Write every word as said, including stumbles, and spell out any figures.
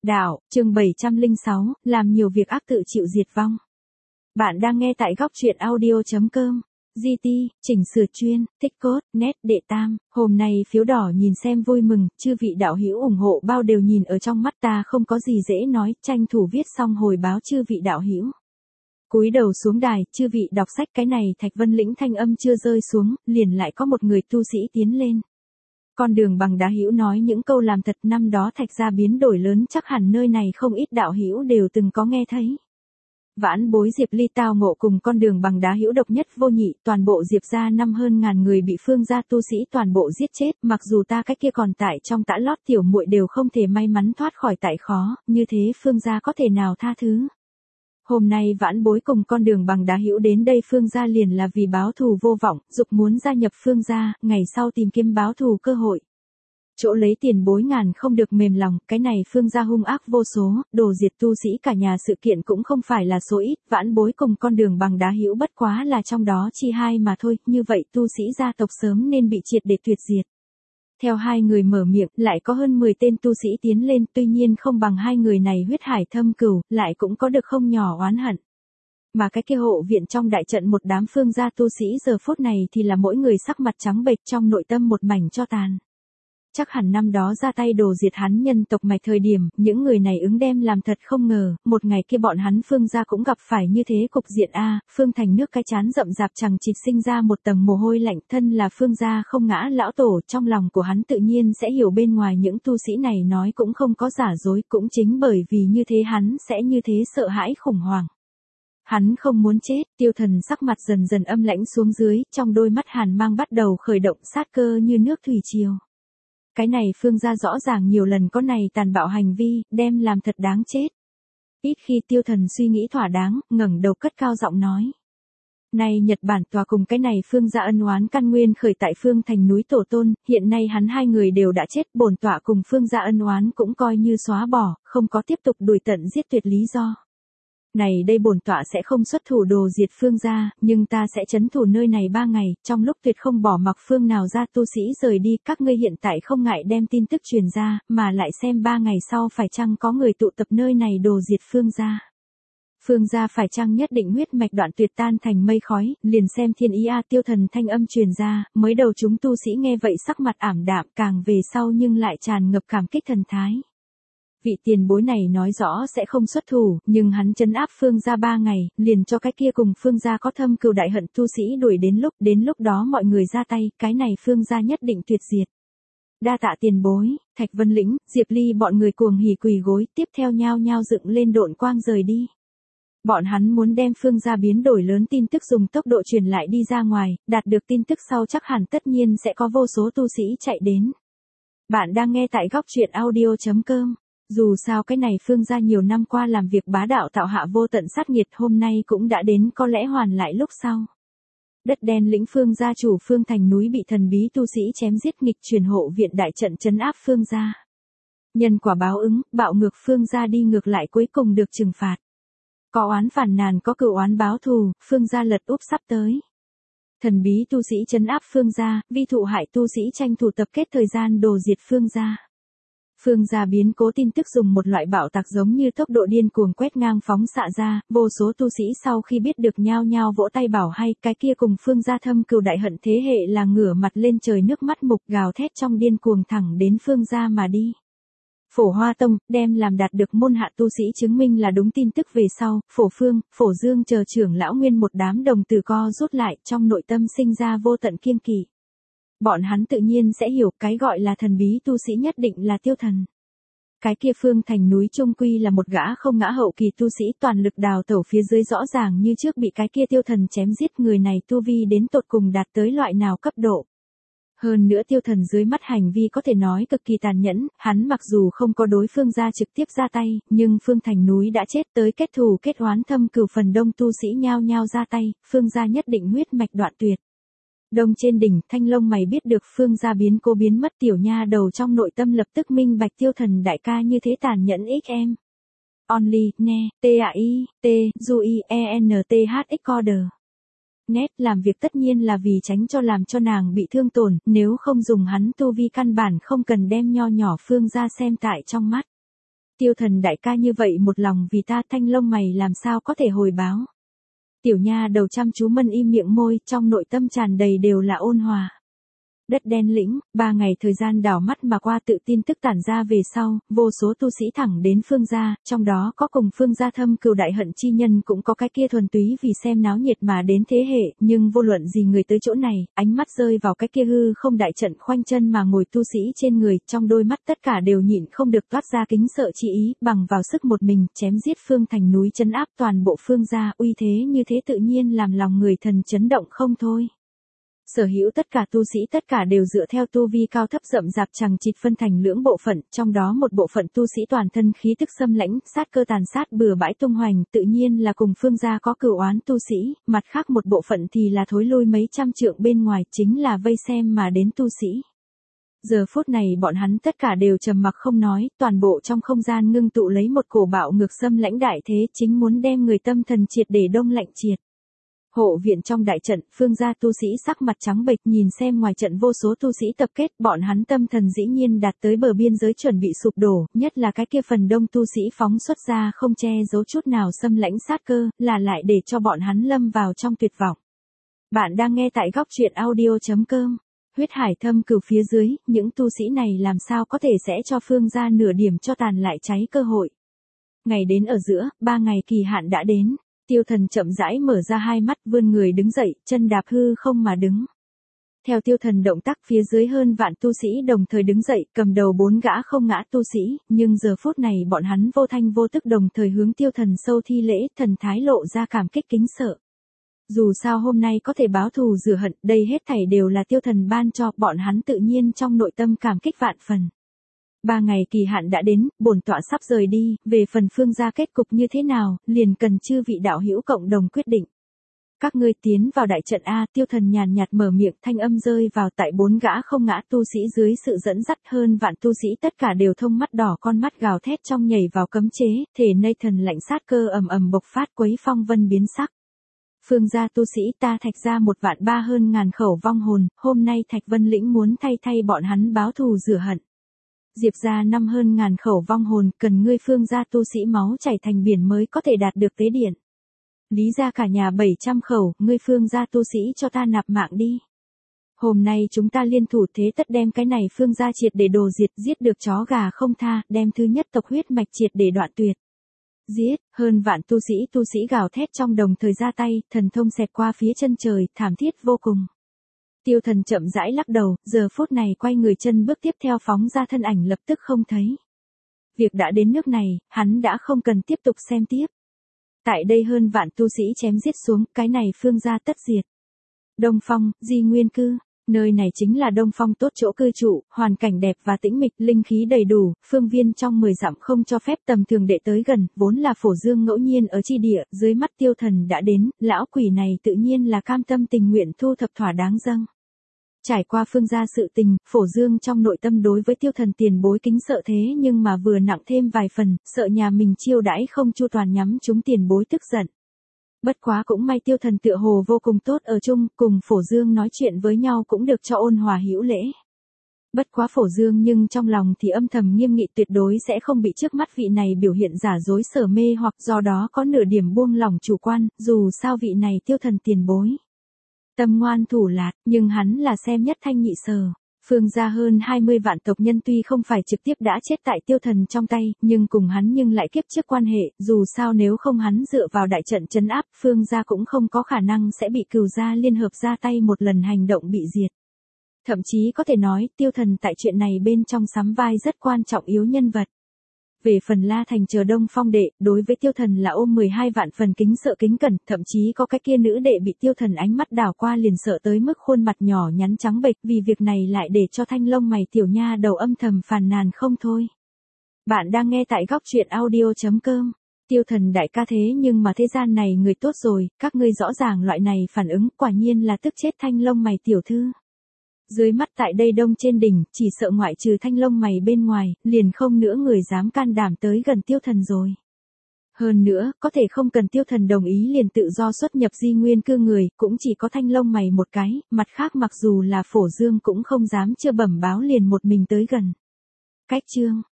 Đạo, chương bảy trăm lẻ sáu, làm nhiều việc ác tự chịu diệt vong. Bạn đang nghe tại góc truyện audio.com. giê tê, chỉnh sửa chuyên, thích cốt, nét, đệ tam, hôm nay phiếu đỏ nhìn xem vui mừng, chư vị đạo hữu ủng hộ bao đều nhìn ở trong mắt ta không có gì dễ nói, tranh thủ viết xong hồi báo chư vị đạo hữu. Cúi đầu xuống đài, chư vị đọc sách cái này Thạch Vân Lĩnh thanh âm chưa rơi xuống, liền lại có một người tu sĩ tiến lên. Con đường bằng đá hữu nói những câu làm thật năm đó Thạch gia biến đổi lớn chắc hẳn nơi này không ít đạo hữu đều từng có nghe thấy. Vãn bối Diệp Ly tao ngộ cùng con đường bằng đá hữu độc nhất vô nhị, toàn bộ Diệp gia năm hơn ngàn người bị Phương gia tu sĩ toàn bộ giết chết, mặc dù ta cách kia còn tại trong tã lót tiểu muội đều không thể may mắn thoát khỏi tại khó, như thế Phương gia có thể nào tha thứ. Hôm nay vãn bối cùng con đường bằng đá hữu đến đây Phương gia liền là vì báo thù vô vọng, dục muốn gia nhập Phương gia, ngày sau tìm kiếm báo thù cơ hội. Chỗ lấy tiền bối ngàn không được mềm lòng, cái này Phương gia hung ác vô số, đồ diệt tu sĩ cả nhà sự kiện cũng không phải là số ít, vãn bối cùng con đường bằng đá hữu bất quá là trong đó chi hai mà thôi, như vậy tu sĩ gia tộc sớm nên bị triệt để tuyệt diệt. Theo hai người mở miệng, lại có hơn mười tên tu sĩ tiến lên, tuy nhiên không bằng hai người này huyết hải thâm cừu, lại cũng có được không nhỏ oán hận. Mà cái kia hộ viện trong đại trận một đám Phương gia tu sĩ giờ phút này thì là mỗi người sắc mặt trắng bệch, trong nội tâm một mảnh cho tàn. Chắc hẳn năm đó ra tay đồ diệt hắn nhân tộc mạch thời điểm, những người này ứng đem làm thật không ngờ, một ngày kia bọn hắn Phương gia cũng gặp phải như thế cục diện a, Phương Thành nước cái chán rậm rạp chẳng chịt sinh ra một tầng mồ hôi lạnh, thân là Phương gia không ngã lão tổ, trong lòng của hắn tự nhiên sẽ hiểu bên ngoài những tu sĩ này nói cũng không có giả dối, cũng chính bởi vì như thế hắn sẽ như thế sợ hãi khủng hoảng. Hắn không muốn chết, Tiêu Thần sắc mặt dần dần âm lãnh xuống dưới, trong đôi mắt hàn mang bắt đầu khởi động sát cơ như nước thủy triều. Cái này Phương gia rõ ràng nhiều lần có này tàn bạo hành vi, đem làm thật đáng chết. Ít khi Tiêu Thần suy nghĩ thỏa đáng, ngẩng đầu cất cao giọng nói. Này Nhật Bản tòa cùng cái này Phương gia ân oán căn nguyên khởi tại Phương Thành núi tổ tôn, hiện nay hắn hai người đều đã chết, bổn tọa cùng Phương gia ân oán cũng coi như xóa bỏ, không có tiếp tục đuổi tận giết tuyệt lý do. Này đây bổn tọa sẽ không xuất thủ đồ diệt Phương gia, nhưng ta sẽ trấn thủ nơi này ba ngày, trong lúc tuyệt không bỏ mặc Phương nào ra tu sĩ rời đi, các ngươi hiện tại không ngại đem tin tức truyền ra, mà lại xem ba ngày sau phải chăng có người tụ tập nơi này đồ diệt Phương gia. Phương gia phải chăng nhất định huyết mạch đoạn tuyệt tan thành mây khói, liền xem thiên ý a Tiêu Thần thanh âm truyền ra, mới đầu chúng tu sĩ nghe vậy sắc mặt ảm đạm, càng về sau nhưng lại tràn ngập cảm kích thần thái. Vị tiền bối này nói rõ sẽ không xuất thủ, nhưng hắn trấn áp Phương gia ba ngày, liền cho cái kia cùng Phương gia có thâm cừu đại hận tu sĩ đuổi đến lúc, đến lúc đó mọi người ra tay, cái này Phương gia nhất định tuyệt diệt. Đa tạ tiền bối, Thạch Vân Lĩnh, Diệp Ly bọn người cuồng hỉ quỳ gối, tiếp theo nhao nhao dựng lên độn quang rời đi. Bọn hắn muốn đem Phương gia biến đổi lớn tin tức dùng tốc độ truyền lại đi ra ngoài, đạt được tin tức sau chắc hẳn tất nhiên sẽ có vô số tu sĩ chạy đến. Bạn đang nghe tại góc truyện audio.com. Dù sao cái này Phương gia nhiều năm qua làm việc bá đạo tạo hạ vô tận sát nghiệt hôm nay cũng đã đến có lẽ hoàn lại lúc sau. Đất đen lĩnh Phương gia chủ Phương Thành núi bị thần bí tu sĩ chém giết nghịch truyền hộ viện đại trận trấn áp Phương gia. Nhân quả báo ứng, bạo ngược Phương gia đi ngược lại cuối cùng được trừng phạt. Có oán phản nàn có cửu oán báo thù, Phương gia lật úp sắp tới. Thần bí tu sĩ trấn áp Phương gia, vi thụ hại tu sĩ tranh thủ tập kết thời gian đồ diệt Phương gia. Phương gia biến cố tin tức dùng một loại bạo tạc giống như tốc độ điên cuồng quét ngang phóng xạ ra, vô số tu sĩ sau khi biết được nhao nhao vỗ tay bảo hay, cái kia cùng Phương gia thâm cừu đại hận thế hệ là ngửa mặt lên trời nước mắt mục gào thét trong điên cuồng thẳng đến Phương gia mà đi. Phổ Hoa Tông, đem làm đạt được môn hạ tu sĩ chứng minh là đúng tin tức về sau, Phổ Phương, Phổ Dương chờ trưởng lão nguyên một đám đồng tử co rút lại, trong nội tâm sinh ra vô tận kiêng kỵ. Bọn hắn tự nhiên sẽ hiểu cái gọi là thần bí tu sĩ nhất định là Tiêu Thần. Cái kia Phương Thành núi trung quy là một gã không ngã hậu kỳ tu sĩ toàn lực đào tẩu phía dưới rõ ràng như trước bị cái kia Tiêu Thần chém giết, người này tu vi đến tột cùng đạt tới loại nào cấp độ. Hơn nữa Tiêu Thần dưới mắt hành vi có thể nói cực kỳ tàn nhẫn, hắn mặc dù không có đối Phương gia trực tiếp ra tay, nhưng Phương Thành núi đã chết tới kết thù kết oán thâm cừu phần đông tu sĩ nhao nhao ra tay, Phương gia nhất định huyết mạch đoạn tuyệt. Đông trên đỉnh, Thanh Long mày biết được Phương gia biến cố biến mất tiểu nha đầu trong nội tâm lập tức minh bạch Tiêu Thần đại ca như thế tàn nhẫn x em. Only, ne, T A I, T, Du I, E N T H X Coder. Nét làm việc tất nhiên là vì tránh cho làm cho nàng bị thương tổn, nếu không dùng hắn tu vi căn bản không cần đem nho nhỏ Phương gia xem tại trong mắt. Tiêu Thần đại ca như vậy một lòng vì ta, thanh lông mày làm sao có thể hồi báo. Tiểu nha đầu chăm chú mân im miệng môi, trong nội tâm tràn đầy đều là ôn hòa. Đất đen lĩnh, ba ngày thời gian đảo mắt mà qua, tự tin tức tản ra về sau, vô số tu sĩ thẳng đến Phương gia, trong đó có cùng Phương gia thâm cừu đại hận chi nhân, cũng có cái kia thuần túy vì xem náo nhiệt mà đến thế hệ, nhưng vô luận gì người tới chỗ này, ánh mắt rơi vào cái kia hư không đại trận khoanh chân mà ngồi tu sĩ trên người, trong đôi mắt tất cả đều nhịn không được toát ra kính sợ chi ý, bằng vào sức một mình, chém giết Phương thành núi trấn áp toàn bộ Phương gia, uy thế như thế tự nhiên làm lòng người thần chấn động không thôi. Sở hữu tất cả tu sĩ tất cả đều dựa theo tu vi cao thấp rậm rạp chằng chịt phân thành lưỡng bộ phận, trong đó một bộ phận tu sĩ toàn thân khí tức xâm lãnh, sát cơ tàn sát bừa bãi tung hoành, tự nhiên là cùng Phương gia có cửu oán tu sĩ, mặt khác một bộ phận thì là thối lui mấy trăm trượng bên ngoài, chính là vây xem mà đến tu sĩ. Giờ phút này bọn hắn tất cả đều trầm mặc không nói, toàn bộ trong không gian ngưng tụ lấy một cổ bạo ngược xâm lãnh đại thế, chính muốn đem người tâm thần triệt để đông lạnh triệt. Hộ viện trong đại trận, Phương gia tu sĩ sắc mặt trắng bệch nhìn xem ngoài trận vô số tu sĩ tập kết, bọn hắn tâm thần dĩ nhiên đạt tới bờ biên giới chuẩn bị sụp đổ, nhất là cái kia phần đông tu sĩ phóng xuất ra không che giấu chút nào xâm lãnh sát cơ, là lại để cho bọn hắn lâm vào trong tuyệt vọng. Bạn đang nghe tại góc truyện audio chấm com. Huyết hải thâm cửu phía dưới, những tu sĩ này làm sao có thể sẽ cho Phương gia nửa điểm cho tàn lại cháy cơ hội. Ngày đến ở giữa, ba ngày kỳ hạn đã đến. Tiêu Thần chậm rãi mở ra hai mắt, vươn người đứng dậy, chân đạp hư không mà đứng. Theo Tiêu Thần động tác, phía dưới hơn vạn tu sĩ đồng thời đứng dậy, cầm đầu bốn gã không ngã tu sĩ, nhưng giờ phút này bọn hắn vô thanh vô tức đồng thời hướng Tiêu Thần sâu thi lễ, thần thái lộ ra cảm kích kính sợ. Dù sao hôm nay có thể báo thù rửa hận, đây hết thảy đều là Tiêu Thần ban cho, bọn hắn tự nhiên trong nội tâm cảm kích vạn phần. Ba ngày kỳ hạn đã đến, bổn tọa sắp rời đi, về phần Phương gia kết cục như thế nào, liền cần chư vị đạo hữu cộng đồng quyết định. Các ngươi tiến vào đại trận A, Tiêu Thần nhàn nhạt mở miệng, thanh âm rơi vào tại bốn gã không ngã tu sĩ dưới sự dẫn dắt, hơn vạn tu sĩ tất cả đều thông mắt đỏ, con mắt gào thét trong nhảy vào cấm chế, thể nơi thần lạnh sát cơ ầm ầm bộc phát, quấy phong vân biến sắc. Phương gia tu sĩ ta Thạch gia một vạn ba hơn ngàn khẩu vong hồn, hôm nay Thạch Vân Lĩnh muốn thay thay bọn hắn báo thù rửa hận. Diệp gia năm hơn ngàn khẩu vong hồn, cần ngươi Phương gia tu sĩ máu chảy thành biển mới có thể đạt được tế điện. Lý gia cả nhà bảy trăm khẩu, ngươi Phương gia tu sĩ cho ta nạp mạng đi. Hôm nay chúng ta liên thủ thế tất đem cái này Phương gia triệt để đồ diệt, giết được chó gà không tha, đem thứ nhất tộc huyết mạch triệt để đoạn tuyệt. Giết, hơn vạn tu sĩ tu sĩ gào thét trong đồng thời ra tay, thần thông xẹt qua phía chân trời, thảm thiết vô cùng. Tiêu Thần chậm rãi lắc đầu, giờ phút này quay người chân bước tiếp theo phóng ra thân ảnh lập tức không thấy. Việc đã đến nước này, hắn đã không cần tiếp tục xem tiếp. Tại đây hơn vạn tu sĩ chém giết xuống, cái này Phương gia tất diệt. Đông Phong, Di Nguyên Cư. Nơi này chính là Đông Phong tốt chỗ cư trụ, hoàn cảnh đẹp và tĩnh mịch, linh khí đầy đủ, phương viên trong mười dặm không cho phép tầm thường đệ tới gần, vốn là Phổ Dương ngẫu nhiên ở chi địa, dưới mắt Tiêu Thần đã đến, lão quỷ này tự nhiên là cam tâm tình nguyện thu thập thỏa đáng dâng. Trải qua Phương gia sự tình, Phổ Dương trong nội tâm đối với Tiêu Thần tiền bối kính sợ thế nhưng mà vừa nặng thêm vài phần, sợ nhà mình chiêu đãi không chu toàn nhắm chúng tiền bối tức giận. Bất quá cũng may Tiêu Thần tựa hồ vô cùng tốt ở chung, cùng Phổ Dương nói chuyện với nhau cũng được cho ôn hòa hữu lễ. Bất quá Phổ Dương nhưng trong lòng thì âm thầm nghiêm nghị, tuyệt đối sẽ không bị trước mắt vị này biểu hiện giả dối sở mê hoặc do đó có nửa điểm buông lỏng chủ quan, dù sao vị này Tiêu Thần tiền bối. Tâm ngoan thủ lạt, nhưng hắn là xem nhất thanh nhị sở. Phương gia hơn hai mươi vạn tộc nhân tuy không phải trực tiếp đã chết tại Tiêu Thần trong tay, nhưng cùng hắn nhưng lại kiếp trước quan hệ, dù sao nếu không hắn dựa vào đại trận trấn áp, Phương gia cũng không có khả năng sẽ bị Cửu gia liên hợp ra tay một lần hành động bị diệt. Thậm chí có thể nói, Tiêu Thần tại chuyện này bên trong sắm vai rất quan trọng yếu nhân vật. Về phần La Thành chờ Đông Phong đệ, đối với Tiêu Thần là ôm mười hai vạn phần kính sợ kính cẩn, thậm chí có cái kia nữ đệ bị Tiêu Thần ánh mắt đảo qua liền sợ tới mức khuôn mặt nhỏ nhắn trắng bệch, vì việc này lại để cho thanh lông mày tiểu nha đầu âm thầm phàn nàn không thôi. Bạn đang nghe tại góc truyện audio chấm com. Tiêu Thần đại ca thế nhưng mà thế gian này người tốt rồi, các ngươi rõ ràng loại này phản ứng, quả nhiên là tức chết thanh lông mày tiểu thư. Dưới mắt tại đây đông trên đỉnh, chỉ sợ ngoại trừ thanh lông mày bên ngoài, liền không nữa người dám can đảm tới gần Tiêu Thần rồi. Hơn nữa, có thể không cần Tiêu Thần đồng ý liền tự do xuất nhập Di Nguyên Cư người, cũng chỉ có thanh lông mày một cái, mặt khác mặc dù là Phổ Dương cũng không dám chưa bẩm báo liền một mình tới gần. Cách chương,